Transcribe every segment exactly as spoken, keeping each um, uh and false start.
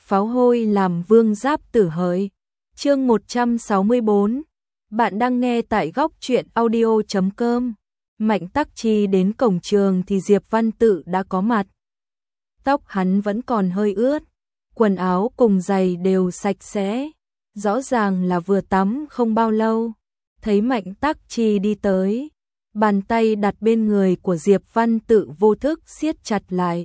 pháo hôi làm vương giáp tử hỡi. Chương một trăm sáu mươi bốn. Bạn đang nghe tại góc truyện audio chấm com. Mạnh Tắc Chi đến cổng trường thì Diệp Văn Tự đã có mặt. Tóc hắn vẫn còn hơi ướt, quần áo cùng giày đều sạch sẽ, rõ ràng là vừa tắm không bao lâu. Thấy Mạnh Tắc Chi đi tới, bàn tay đặt bên người của Diệp Văn Tự vô thức siết chặt lại.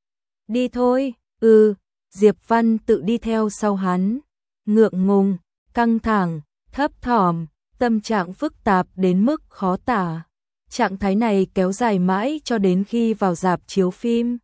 Đi thôi, ừ, Diệp Văn Tự đi theo sau hắn, ngượng ngùng, căng thẳng, thấp thỏm, tâm trạng phức tạp đến mức khó tả. Trạng thái này kéo dài mãi cho đến khi vào rạp chiếu phim.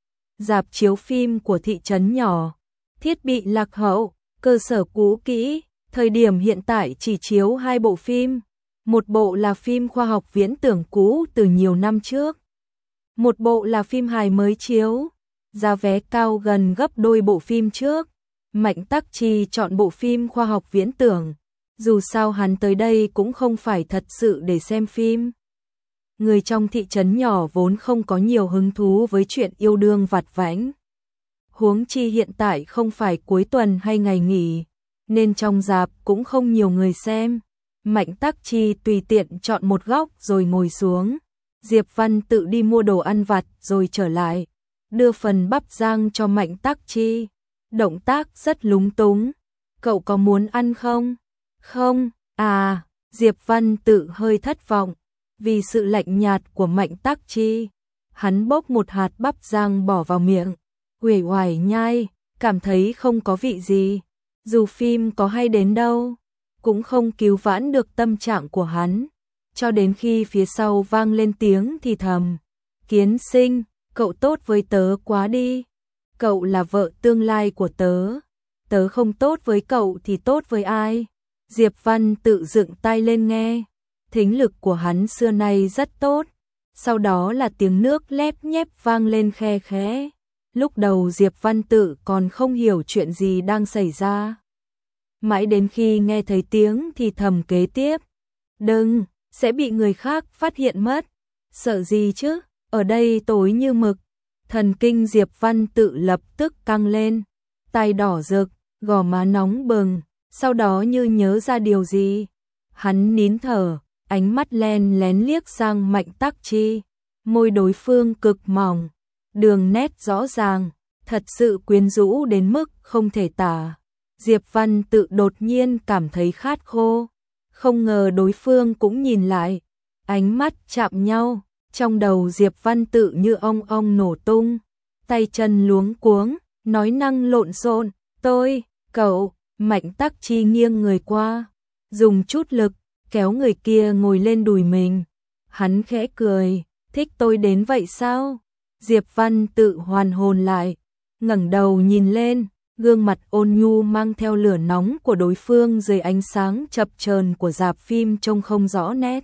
Rạp chiếu phim của thị trấn nhỏ, thiết bị lạc hậu, cơ sở cũ kỹ, thời điểm hiện tại chỉ chiếu hai bộ phim. Một bộ là phim khoa học viễn tưởng cũ từ nhiều năm trước. Một bộ là phim hài mới chiếu, giá vé cao gần gấp đôi bộ phim trước. Mạnh Tắc Chi chọn bộ phim khoa học viễn tưởng, dù sao hắn tới đây cũng không phải thật sự để xem phim. Người trong thị trấn nhỏ vốn không có nhiều hứng thú với chuyện yêu đương vặt vãnh. Huống chi hiện tại không phải cuối tuần hay ngày nghỉ, nên trong rạp cũng không nhiều người xem. Mạnh Tắc Chi tùy tiện chọn một góc rồi ngồi xuống. Diệp Văn Tự đi mua đồ ăn vặt rồi trở lại, đưa phần bắp rang cho Mạnh Tắc Chi. Động tác rất lúng túng. Cậu có muốn ăn không? Không, à, Diệp Văn Tự hơi thất vọng vì sự lạnh nhạt của Mạnh Tắc Chi. Hắn bốc một hạt bắp rang bỏ vào miệng, uể oải nhai, cảm thấy không có vị gì. Dù phim có hay đến đâu, cũng không cứu vãn được tâm trạng của hắn. Cho đến khi phía sau vang lên tiếng thì thầm. Kiến Sinh, cậu tốt với tớ quá đi. Cậu là vợ tương lai của tớ. Tớ không tốt với cậu thì tốt với ai? Diệp Văn Tự dựng tai lên nghe. Thính lực của hắn xưa nay rất tốt. Sau đó là tiếng nước lép nhép vang lên khe khẽ. Lúc đầu Diệp Văn Tự còn không hiểu chuyện gì đang xảy ra. Mãi đến khi nghe thấy tiếng thì thầm kế tiếp. Đừng, sẽ bị người khác phát hiện mất. Sợ gì chứ, ở đây tối như mực. Thần kinh Diệp Văn Tự lập tức căng lên. Tai đỏ rực, gò má nóng bừng. Sau đó như nhớ ra điều gì. Hắn nín thở, ánh mắt len lén liếc sang Mạnh Tắc Chi. Môi đối phương cực mỏng, đường nét rõ ràng, thật sự quyến rũ đến mức không thể tả. Diệp Văn Tự đột nhiên cảm thấy khát khô, không ngờ đối phương cũng nhìn lại, ánh mắt chạm nhau, trong đầu Diệp Văn Tự như ong ong nổ tung, tay chân luống cuống, nói năng lộn xộn, tôi, cậu. Mạnh Tắc Chi nghiêng người qua, dùng chút lực, kéo người kia ngồi lên đùi mình. Hắn khẽ cười, thích tôi đến vậy sao? Diệp Văn Tự hoàn hồn lại, ngẩng đầu nhìn lên. Gương mặt ôn nhu mang theo lửa nóng của đối phương dưới ánh sáng chập chờn của rạp phim trông không rõ nét.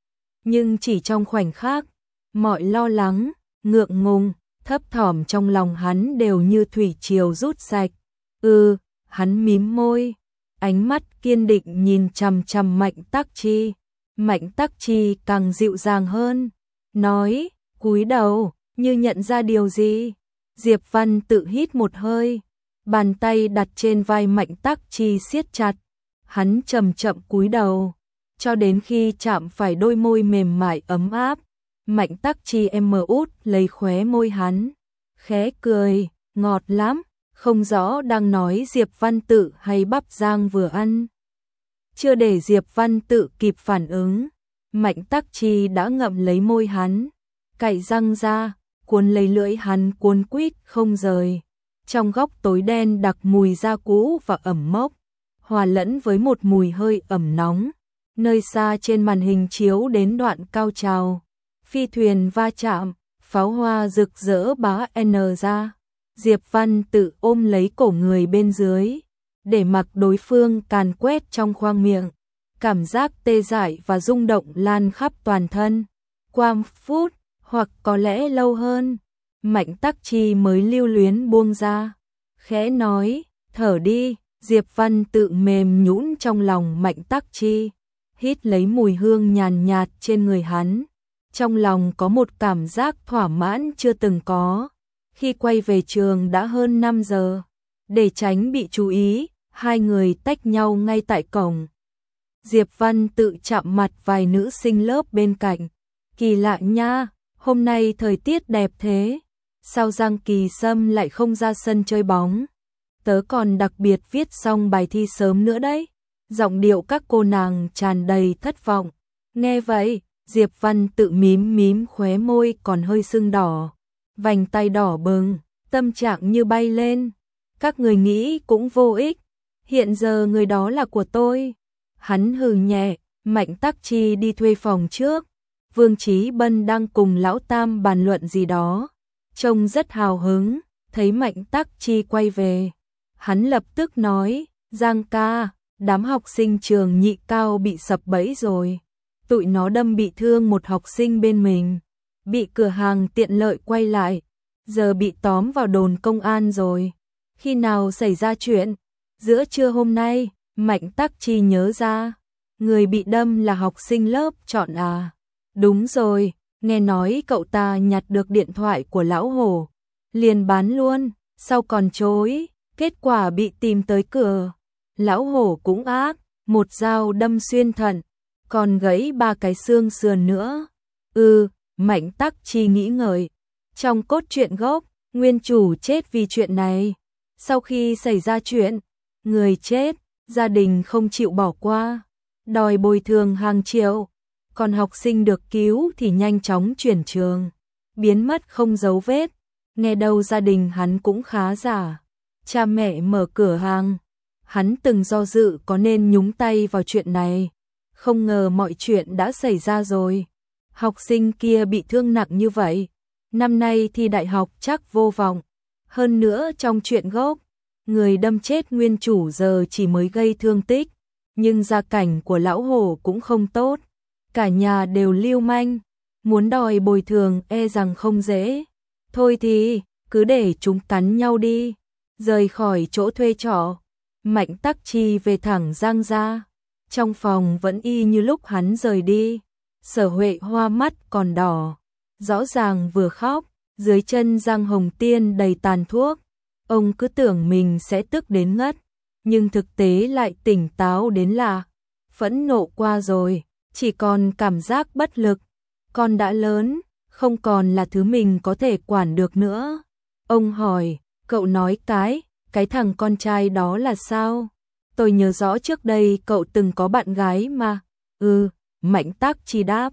Nhưng chỉ trong khoảnh khắc, mọi lo lắng, ngượng ngùng, thấp thỏm trong lòng hắn đều như thủy triều rút sạch. Ừ, hắn mím môi, ánh mắt kiên định nhìn chằm chằm Mạnh Tắc Chi. Mạnh Tắc Chi càng dịu dàng hơn, nói, cúi đầu, như nhận ra điều gì. Diệp Văn Tự hít một hơi. Bàn tay đặt trên vai Mạnh Tắc Chi siết chặt, hắn chậm chậm cúi đầu, cho đến khi chạm phải đôi môi mềm mại ấm áp. Mạnh Tắc Chi em mờ út lấy khóe môi hắn, khẽ cười, ngọt lắm, không rõ đang nói Diệp Văn Tự hay bắp rang vừa ăn. Chưa để Diệp Văn Tự kịp phản ứng, Mạnh Tắc Chi đã ngậm lấy môi hắn, cạy răng ra, cuốn lấy lưỡi hắn cuốn quýt không rời. Trong góc tối đen đặc mùi da cũ và ẩm mốc, hòa lẫn với một mùi hơi ẩm nóng. Nơi xa trên màn hình chiếu đến đoạn cao trào, phi thuyền va chạm, pháo hoa rực rỡ bá n ra. Diệp Văn Tự ôm lấy cổ người bên dưới, để mặc đối phương càn quét trong khoang miệng. Cảm giác tê dại và rung động lan khắp toàn thân. Qua một phút, hoặc có lẽ lâu hơn, Mạnh Tắc Chi mới lưu luyến buông ra, khẽ nói, thở đi. Diệp Văn Tự mềm nhũn trong lòng Mạnh Tắc Chi, hít lấy mùi hương nhàn nhạt trên người hắn. Trong lòng có một cảm giác thỏa mãn chưa từng có. Khi quay về trường đã hơn năm giờ, Để tránh bị chú ý, hai người tách nhau ngay tại cổng. Diệp Văn tự chạm mặt vài nữ sinh lớp bên cạnh. Kỳ lạ nha, hôm nay thời tiết đẹp thế. Sao Giang Kỳ Sâm lại không ra sân chơi bóng? Tớ còn đặc biệt viết xong bài thi sớm nữa đấy. Giọng điệu các cô nàng tràn đầy thất vọng. Nghe vậy, Diệp Văn tự mím mím khóe môi còn hơi sưng đỏ. Vành tay đỏ bừng, tâm trạng như bay lên. Các người nghĩ cũng vô ích. Hiện giờ người đó là của tôi. Hắn hừ nhẹ, Mạnh Tắc Chi đi thuê phòng trước. Vương Chí Bân đang cùng Lão Tam bàn luận gì đó. Trông rất hào hứng, thấy Mạnh Tắc Chi quay về. Hắn lập tức nói, Giang ca, đám học sinh trường Nhị Cao bị sập bẫy rồi. Tụi nó đâm bị thương một học sinh bên mình. Bị cửa hàng tiện lợi quay lại. Giờ bị tóm vào đồn công an rồi. Khi nào xảy ra chuyện? Giữa trưa hôm nay, Mạnh Tắc Chi nhớ ra. Người bị đâm là học sinh lớp chọn à? Đúng rồi, nghe nói cậu ta nhặt được điện thoại của lão hổ. Liền bán luôn, sau còn chối, kết quả bị tìm tới cửa. Lão hổ cũng ác, một dao đâm xuyên thận, còn gãy ba cái xương sườn nữa. Ừ, Mạnh Tắc Chi nghĩ ngợi. Trong cốt truyện gốc, nguyên chủ chết vì chuyện này. Sau khi xảy ra chuyện, người chết, gia đình không chịu bỏ qua, đòi bồi thường hàng triệu. Còn học sinh được cứu thì nhanh chóng chuyển trường, biến mất không dấu vết. Nghe đâu gia đình hắn cũng khá giả. Cha mẹ mở cửa hàng. Hắn từng do dự có nên nhúng tay vào chuyện này. Không ngờ mọi chuyện đã xảy ra rồi. Học sinh kia bị thương nặng như vậy. Năm nay thi đại học chắc vô vọng. Hơn nữa trong chuyện gốc, người đâm chết nguyên chủ giờ chỉ mới gây thương tích. Nhưng gia cảnh của lão hổ cũng không tốt. Cả nhà đều lưu manh. Muốn đòi bồi thường e rằng không dễ. Thôi thì, cứ để chúng cắn nhau đi. Rời khỏi chỗ thuê trọ, Mạnh Tắc Chi về thẳng Giang gia. Trong phòng vẫn y như lúc hắn rời đi. Sở Huệ Hoa mắt còn đỏ, rõ ràng vừa khóc. Dưới chân Giang Hồng Tiên đầy tàn thuốc. Ông cứ tưởng mình sẽ tức đến ngất, nhưng thực tế lại tỉnh táo đến lạ. Phẫn nộ qua rồi, chỉ còn cảm giác bất lực. Con đã lớn, không còn là thứ mình có thể quản được nữa. Ông hỏi, cậu nói cái, cái thằng con trai đó là sao? Tôi nhớ rõ trước đây cậu từng có bạn gái mà. Ừ, Mạnh Tắc Chi đáp.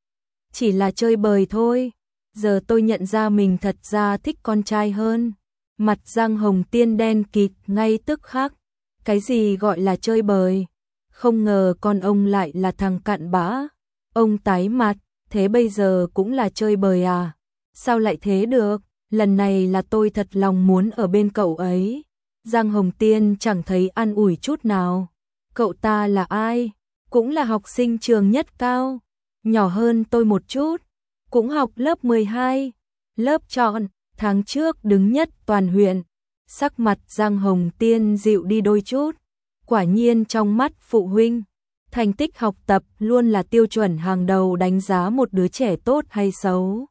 Chỉ là chơi bời thôi. Giờ tôi nhận ra mình thật ra thích con trai hơn. Mặt Giang Hồng Tiên đen kịt ngay tức khắc. Cái gì gọi là chơi bời? Không ngờ con ông lại là thằng cặn bã. Ông tái mặt, thế bây giờ cũng là chơi bời à? Sao lại thế được? Lần này là tôi thật lòng muốn ở bên cậu ấy. Giang Hồng Tiên chẳng thấy an ủi chút nào. Cậu ta là ai? Cũng là học sinh trường Nhất Cao. Nhỏ hơn tôi một chút. Cũng học lớp mười hai. Lớp chọn, tháng trước đứng nhất toàn huyện. Sắc mặt Giang Hồng Tiên dịu đi đôi chút. Quả nhiên trong mắt phụ huynh, thành tích học tập luôn là tiêu chuẩn hàng đầu đánh giá một đứa trẻ tốt hay xấu.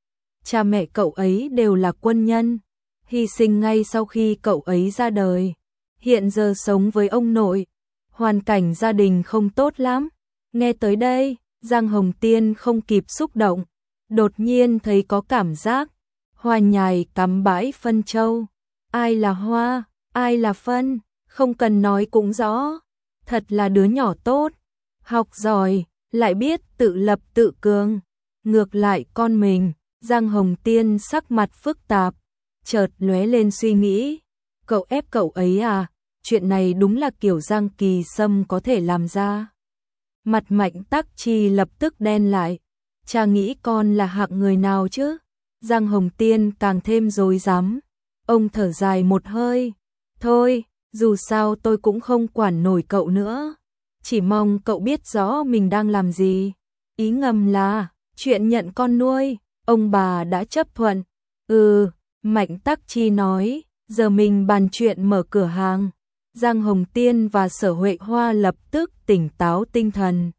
Cha mẹ cậu ấy đều là quân nhân, hy sinh ngay sau khi cậu ấy ra đời. Hiện giờ sống với ông nội, hoàn cảnh gia đình không tốt lắm. Nghe tới đây, Giang Hồng Tiên không kịp xúc động, đột nhiên thấy có cảm giác hoa nhài cắm bãi phân châu. Ai là hoa, ai là phân, không cần nói cũng rõ. Thật là đứa nhỏ tốt, học giỏi, lại biết tự lập tự cường. Ngược lại con mình, Giang Hồng Tiên sắc mặt phức tạp, chợt lóe lên suy nghĩ. Cậu ép cậu ấy à? Chuyện này đúng là kiểu Giang Kỳ Sâm có thể làm ra. Mặt Mạnh Tắc Chi lập tức đen lại. Cha nghĩ con là hạng người nào chứ? Giang Hồng Tiên càng thêm rối rắm. Ông thở dài một hơi. Thôi, dù sao tôi cũng không quản nổi cậu nữa. Chỉ mong cậu biết rõ mình đang làm gì. Ý ngầm là, chuyện nhận con nuôi, ông bà đã chấp thuận. Ừ, Mạnh Tắc Chi nói, giờ mình bàn chuyện mở cửa hàng. Giang Hồng Tiên và Sở Huệ Hoa lập tức tỉnh táo tinh thần.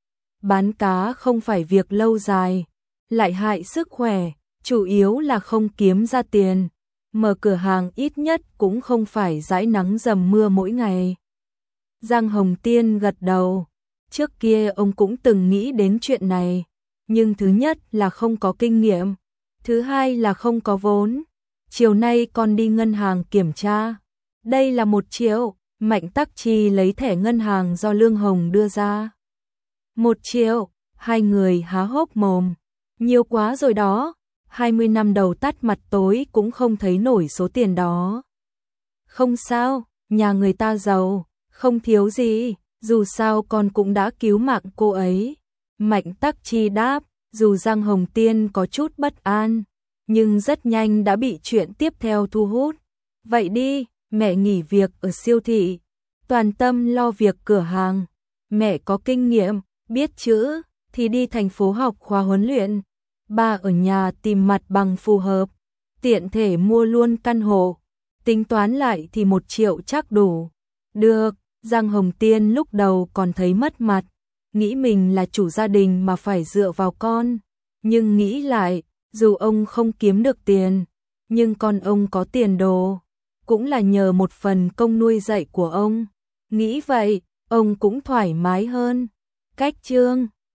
Bán cá không phải việc lâu dài, lại hại sức khỏe, chủ yếu là không kiếm ra tiền. mở cửa hàng ít nhất cũng không phải dãi nắng dầm mưa mỗi ngày. Giang Hồng Tiên gật đầu, trước kia ông cũng từng nghĩ đến chuyện này, nhưng thứ nhất là không có kinh nghiệm, thứ hai là không có vốn. Chiều nay con đi ngân hàng kiểm tra. Đây là một triệu, Mạnh Tắc Chi lấy thẻ ngân hàng do Lương Hồng đưa ra. Một triệu, hai người há hốc mồm. Nhiều quá rồi đó, hai mươi năm đầu tắt mặt tối cũng không thấy nổi số tiền đó. Không sao, nhà người ta giàu, không thiếu gì, dù sao con cũng đã cứu mạng cô ấy. Mạnh Tắc Chi đáp, dù Giang Hồng Tiên có chút bất an, nhưng rất nhanh đã bị chuyện tiếp theo thu hút. Vậy đi, mẹ nghỉ việc ở siêu thị, toàn tâm lo việc cửa hàng. Mẹ có kinh nghiệm, biết chữ, thì đi thành phố học khóa huấn luyện. Ba ở nhà tìm mặt bằng phù hợp, tiện thể mua luôn căn hộ. Tính toán lại thì một triệu chắc đủ. Được, Giang Hồng Tiên lúc đầu còn thấy mất mặt, nghĩ mình là chủ gia đình mà phải dựa vào con. Nhưng nghĩ lại, dù ông không kiếm được tiền, nhưng con ông có tiền đồ, cũng là nhờ một phần công nuôi dạy của ông. Nghĩ vậy, ông cũng thoải mái hơn. Cách chương